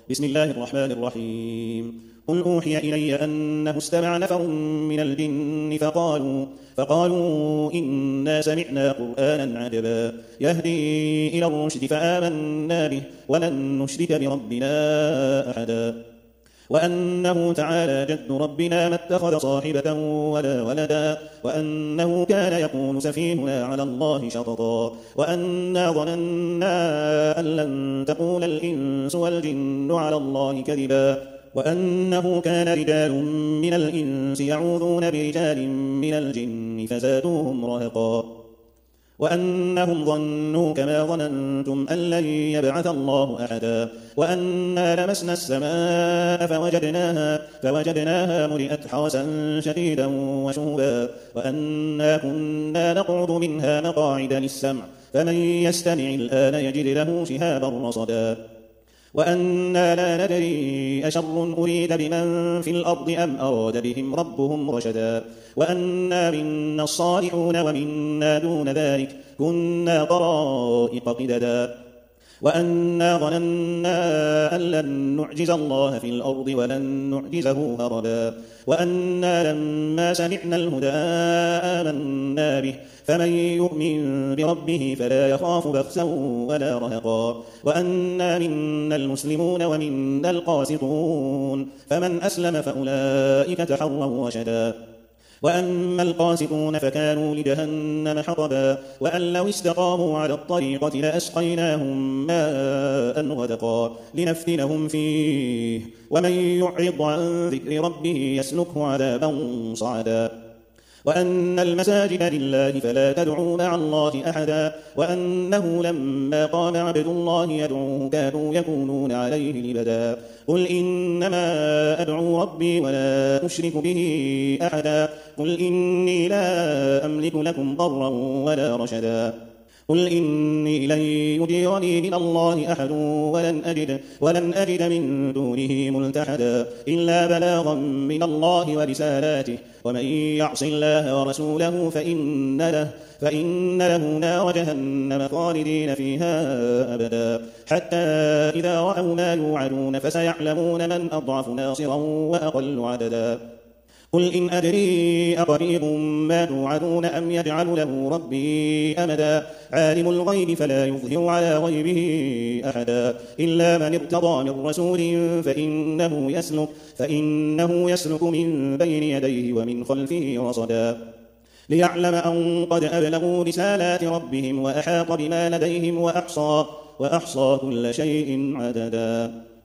بسم الله الرحمن الرحيم. قل أوحي إلي أنه استمع نفر من الجن فقالوا إنا سمعنا قرآنا عجبا يهدي إلى الرشد فآمنا به ولن نشرك بربنا أحدا وأنه تعالى جد ربنا ما اتخذ صاحبة ولا ولدا وأنه كان يقول سفيهنا على الله شططا وأنا ظننا أن لن تقول الإنس والجن على الله كذبا وأنه كان رجال من الإنس يعوذون برجال من الجن فزادوهم رهقا وأنهم ظنوا كما ظننتم أن لن يبعث الله أحدا وأنا لمسنا السماء فوجدناها ملئت حرسا شديدا وشهبا وأنا كنا نقعد منها مقاعد للسمع فمن يستمع الآن يجد له شهابا رصدا وأنا لا ندري أشر أريد بمن في الأرض أم أراد بهم ربهم رشدا وأنا منا الصالحون ومنا دون ذلك كنا طرائق قددا وأنا ظننا أن لن نعجز الله في الأرض ولن نعجزه هربا وأنا لما سمعنا الهدى آمنا به فمن يؤمن بربه فلا يخاف بخسا ولا رهقا وأنا منا المسلمون ومنا القاسطون فمن أسلم فأولئك تحروا رشدا وأما القاسطون فكانوا لجهنم حطبا وأن لو استقاموا على الطريقة لأسقيناهم ماء غدقا لنفتنهم فيه ومن يعرض عن ذكر ربه يسلكه عذابا صعدا وأن المساجد لله فلا تدعوا مع الله أحدا وأنه لما قام عبد الله يدعوه كانوا يكونون عليه لبدا قل إنما أدعو ربي ولا أشرك به أحدا قل إني لا أملك لكم ضرا ولا رشدا قل إني لن يجيرني من الله أحد ولن أجد من دونه ملتحدا إلا بلاغا من الله ورسالاته ومن يعص الله ورسوله فإن له نار جهنم خالدين فيها أبدا حتى إذا رأوا ما يوعدون فسيعلمون من أضعف ناصرا وأقل عددا قل إن أدري أقريب ما توعدون أم يجعل له ربي أمدا عالم الغيب فلا يظهر على غيبه أحدا إلا من ارتضى من رسول فإنه يسلك من بين يديه ومن خلفه رصدا ليعلم أن قد أبلغوا رسالات ربهم وأحاط بما لديهم وأحصى كل شيء عددا